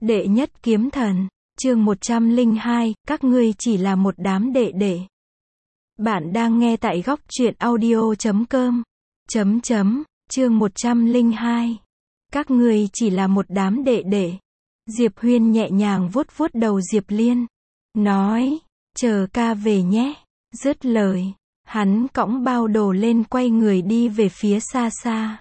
Đệ nhất kiếm thần, chương 102, các ngươi chỉ là một đám đệ đệ. Bạn đang nghe tại góc truyện audio.com. Chương 102. Các ngươi chỉ là một đám đệ đệ. Diệp Huyên nhẹ nhàng vuốt vuốt đầu Diệp Liên. Nói, chờ ca về nhé. Dứt lời, hắn cõng bao đồ lên quay người đi về phía xa xa.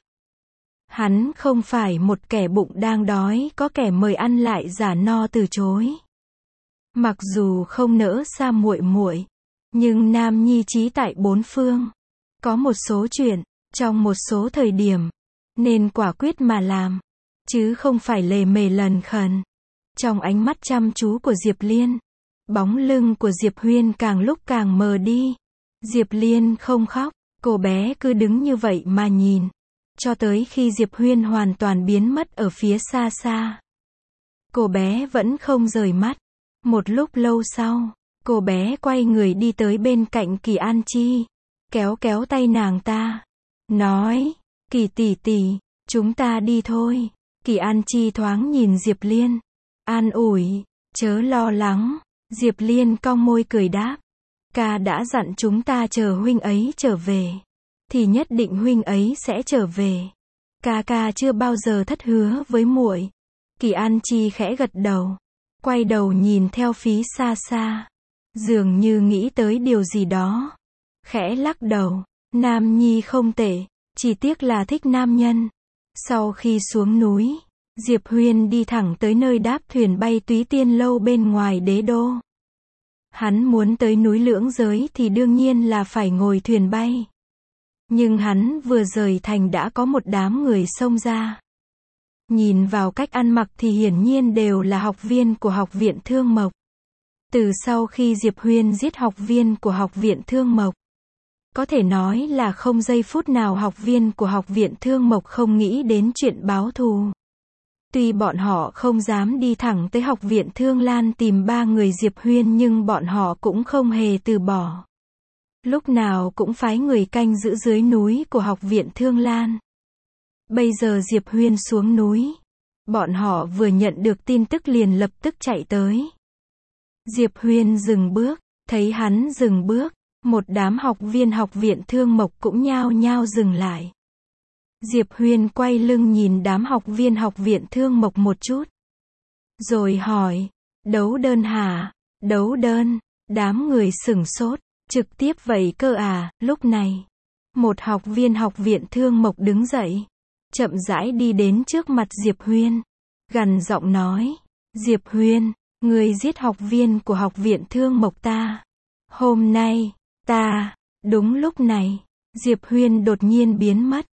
Hắn không phải một kẻ bụng đang đói, có kẻ mời ăn lại giả no từ chối. Mặc dù không nỡ xa muội muội, nhưng nam nhi trí tại bốn phương. Có một số chuyện, trong một số thời điểm, nên quả quyết mà làm, chứ không phải lề mề lần khần. Trong ánh mắt chăm chú của Diệp Liên, bóng lưng của Diệp Huyên càng lúc càng mờ đi. Diệp Liên không khóc, cô bé cứ đứng như vậy mà nhìn, cho tới khi Diệp Huyên hoàn toàn biến mất ở phía xa xa. Cô bé vẫn không rời mắt. Một lúc lâu sau, cô bé quay người đi tới bên cạnh Kỳ An Chi, kéo kéo tay nàng ta, nói, Kỳ tỷ tỷ, chúng ta đi thôi. Kỳ An Chi thoáng nhìn Diệp Liên, an ủi, chớ lo lắng. Diệp Liên cong môi cười đáp, ca đã dặn chúng ta chờ huynh ấy trở về, thì nhất định huynh ấy sẽ trở về. Ca chưa bao giờ thất hứa với muội. Kỳ An Chi khẽ gật đầu, quay đầu nhìn theo phía xa xa, dường như nghĩ tới điều gì đó, khẽ lắc đầu, nam nhi không tệ, chỉ tiếc là thích nam nhân. Sau khi xuống núi, Diệp Huyên đi thẳng tới nơi đáp thuyền bay Túy Tiên Lâu bên ngoài đế đô. Hắn muốn tới núi Lưỡng Giới thì đương nhiên là phải ngồi thuyền bay. Nhưng hắn vừa rời thành đã có một đám người xông ra. Nhìn vào cách ăn mặc thì hiển nhiên đều là học viên của Học viện Thương Mộc. Từ sau khi Diệp Huyên giết học viên của Học viện Thương Mộc, có thể nói là không giây phút nào học viên của Học viện Thương Mộc không nghĩ đến chuyện báo thù. Tuy bọn họ không dám đi thẳng tới Học viện Thương Lan tìm ba người Diệp Huyên, nhưng bọn họ cũng không hề từ bỏ. Lúc nào cũng phái người canh giữ dưới núi của Học viện Thương Lan. Bây giờ Diệp Huyên xuống núi, bọn họ vừa nhận được tin tức liền lập tức chạy tới. Diệp Huyên dừng bước, thấy hắn dừng bước, một đám học viên Học viện Thương Mộc cũng nhao nhao dừng lại. Diệp Huyên quay lưng nhìn đám học viên Học viện Thương Mộc một chút, rồi hỏi, đấu đơn hả? Đấu đơn? Đám người sửng sốt, trực tiếp vậy cơ à? Lúc này, một học viên Học viện Thương Mộc đứng dậy, chậm rãi đi đến trước mặt Diệp Huyên, gằn giọng nói, Diệp Huyên, ngươi giết học viên của Học viện Thương Mộc ta. Hôm nay, ta, đúng lúc này, Diệp Huyên đột nhiên biến mất.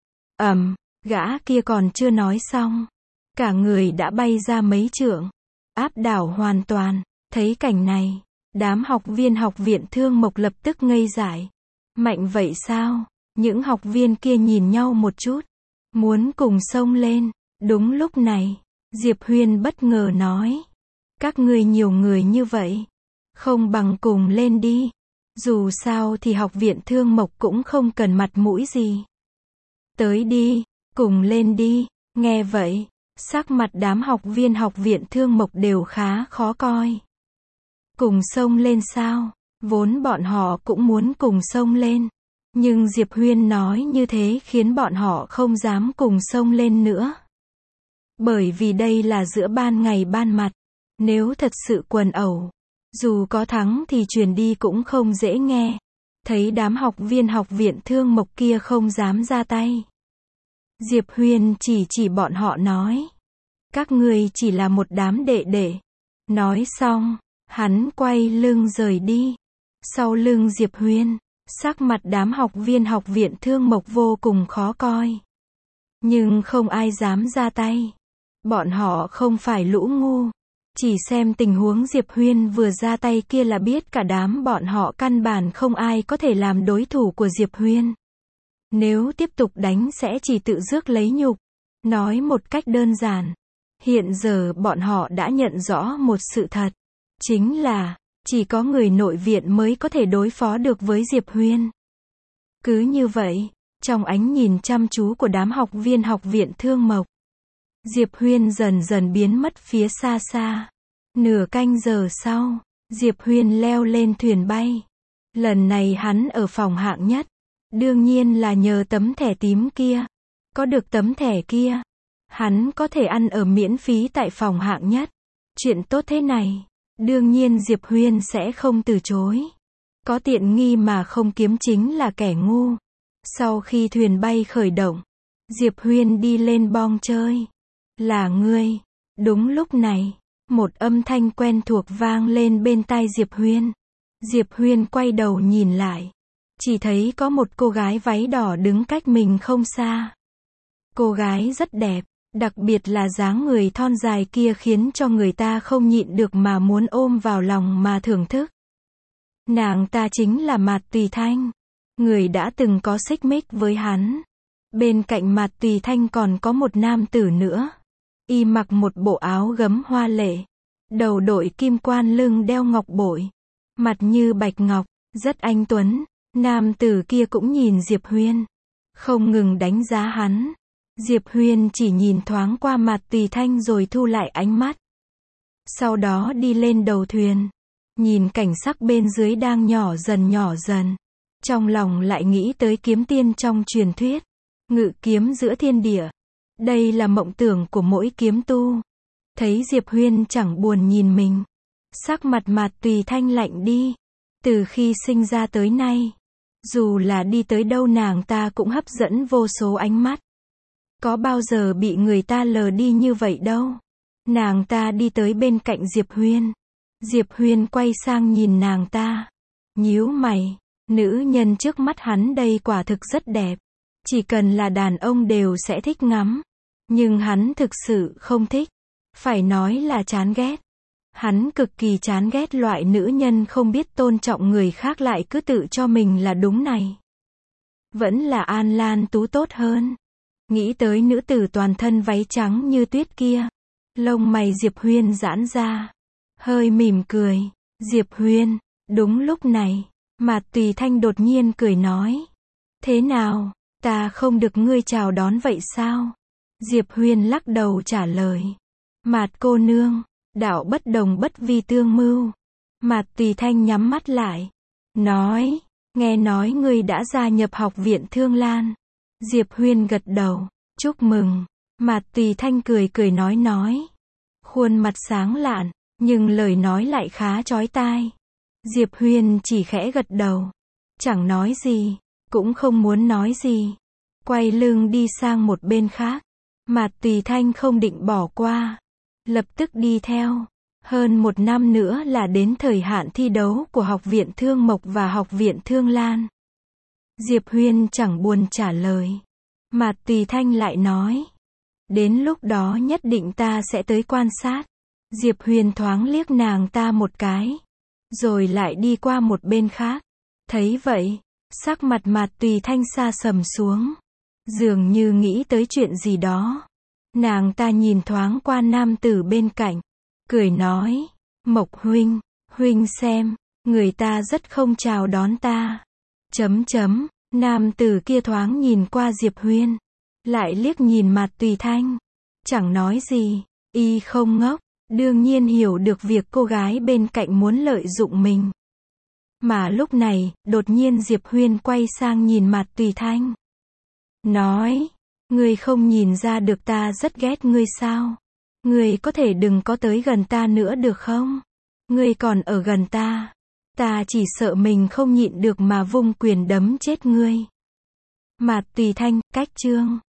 Gã kia còn chưa nói xong, cả người đã bay ra mấy trượng, áp đảo hoàn toàn. Thấy cảnh này, đám học viên Học viện Thương Mộc lập tức ngây dại. Mạnh vậy sao? Những học viên kia nhìn nhau một chút, muốn cùng xông lên. Đúng lúc này, Diệp Huyên bất ngờ nói, các ngươi nhiều người như vậy, không bằng cùng lên đi. Dù sao thì Học viện Thương Mộc cũng không cần mặt mũi gì. Tới đi, cùng lên đi. Nghe vậy, sắc mặt đám học viên Học viện Thương Mộc đều khá khó coi. Cùng xông lên sao? Vốn bọn họ cũng muốn cùng xông lên, nhưng Diệp Huyên nói như thế khiến bọn họ không dám cùng xông lên nữa. Bởi vì đây là giữa ban ngày ban mặt, nếu thật sự quần ẩu, dù có thắng thì truyền đi cũng không dễ nghe. Thấy đám học viên Học viện Thương Mộc kia không dám ra tay, Diệp Huyên chỉ bọn họ nói, các ngươi chỉ là một đám đệ đệ. Nói xong, hắn quay lưng rời đi. Sau lưng Diệp Huyên, sắc mặt đám học viên Học viện Thương Mộc vô cùng khó coi. Nhưng không ai dám ra tay. Bọn họ không phải lũ ngu. Chỉ xem tình huống Diệp Huyên vừa ra tay kia là biết cả đám bọn họ căn bản không ai có thể làm đối thủ của Diệp Huyên. Nếu tiếp tục đánh sẽ chỉ tự rước lấy nhục. Nói một cách đơn giản, hiện giờ bọn họ đã nhận rõ một sự thật, chính là, chỉ có người nội viện mới có thể đối phó được với Diệp Huyên. Cứ như vậy, trong ánh nhìn chăm chú của đám học viên Học viện Thương Mộc, Diệp Huyên dần dần biến mất phía xa xa. Nửa canh giờ sau, Diệp Huyên leo lên thuyền bay. Lần này hắn ở phòng hạng nhất. Đương nhiên là nhờ tấm thẻ tím kia. Có được tấm thẻ kia, hắn có thể ăn ở miễn phí tại phòng hạng nhất. Chuyện tốt thế này, đương nhiên Diệp Huyên sẽ không từ chối. Có tiện nghi mà không kiếm chính là kẻ ngu. Sau khi thuyền bay khởi động, Diệp Huyên đi lên bong chơi. Là ngươi. Đúng lúc này, một âm thanh quen thuộc vang lên bên tai Diệp Huyên. Diệp Huyên quay đầu nhìn lại. Chỉ thấy có một cô gái váy đỏ đứng cách mình không xa. Cô gái rất đẹp, đặc biệt là dáng người thon dài kia khiến cho người ta không nhịn được mà muốn ôm vào lòng mà thưởng thức. Nàng ta chính là Mạt Tùy Thanh, người đã từng có xích mích với hắn. Bên cạnh Mạt Tùy Thanh còn có một nam tử nữa. Y mặc một bộ áo gấm hoa lệ, đầu đội kim quan, lưng đeo ngọc bội, mặt như bạch ngọc, rất anh tuấn. Nam tử kia cũng nhìn Diệp Huyên, không ngừng đánh giá hắn. Diệp Huyên chỉ nhìn thoáng qua Mạt Tùy Thanh rồi thu lại ánh mắt. Sau đó đi lên đầu thuyền, nhìn cảnh sắc bên dưới đang nhỏ dần. Trong lòng lại nghĩ tới kiếm tiên trong truyền thuyết, ngự kiếm giữa thiên địa. Đây là mộng tưởng của mỗi kiếm tu. Thấy Diệp Huyên chẳng buồn nhìn mình, sắc mặt Mạt Tùy Thanh lạnh đi. Từ khi sinh ra tới nay, dù là đi tới đâu nàng ta cũng hấp dẫn vô số ánh mắt. Có bao giờ bị người ta lờ đi như vậy đâu. Nàng ta đi tới bên cạnh Diệp Huyên. Diệp Huyên quay sang nhìn nàng ta, nhíu mày. Nữ nhân trước mắt hắn đây quả thực rất đẹp. Chỉ cần là đàn ông đều sẽ thích ngắm. Nhưng hắn thực sự không thích. Phải nói là chán ghét. Hắn cực kỳ chán ghét loại nữ nhân không biết tôn trọng người khác lại cứ tự cho mình là đúng này. Vẫn là An Lan Tú tốt hơn. Nghĩ tới nữ tử toàn thân váy trắng như tuyết kia, lông mày Diệp Huyên giãn ra, hơi mỉm cười. Diệp Huyên, đúng lúc này, Mạt Tùy Thanh đột nhiên cười nói. Thế nào, ta không được ngươi chào đón vậy sao? Diệp Huyên lắc đầu trả lời. Mạt cô nương, đạo bất đồng bất vi tương mưu. Mạt Tùy Thanh nhắm mắt lại, nói, nghe nói ngươi đã gia nhập học viện Thương Lan. Diệp Huyên gật đầu, chúc mừng. Mạt Tùy Thanh cười nói. Khuôn mặt sáng lạn, nhưng lời nói lại khá chói tai. Diệp Huyên chỉ khẽ gật đầu, chẳng nói gì, cũng không muốn nói gì. Quay lưng đi sang một bên khác. Mạt Tùy Thanh không định bỏ qua, lập tức đi theo. Hơn một năm nữa là đến thời hạn thi đấu của Học viện Thương Mộc và Học viện Thương Lan. Diệp Huyên chẳng buồn trả lời. Mạt Tùy Thanh lại nói. Đến lúc đó nhất định ta sẽ tới quan sát. Diệp Huyên thoáng liếc nàng ta một cái, rồi lại đi qua một bên khác. Thấy vậy, sắc mặt Mạt Tùy Thanh sa sầm xuống, dường như nghĩ tới chuyện gì đó. Nàng ta nhìn thoáng qua nam tử bên cạnh, cười nói, Mộc huynh, huynh xem, người ta rất không chào đón ta. Nam tử kia thoáng nhìn qua Diệp Huyên, lại liếc nhìn Mạt Tùy Thanh, chẳng nói gì. Y không ngốc, đương nhiên hiểu được việc cô gái bên cạnh muốn lợi dụng mình. Mà lúc này, đột nhiên Diệp Huyên quay sang nhìn Mạt Tùy Thanh, nói, ngươi không nhìn ra được ta rất ghét ngươi sao? Ngươi có thể đừng có tới gần ta nữa được không? Ngươi còn ở gần ta, ta chỉ sợ mình không nhịn được mà vung quyền đấm chết ngươi. Mạt Tùy Thanh, cách chương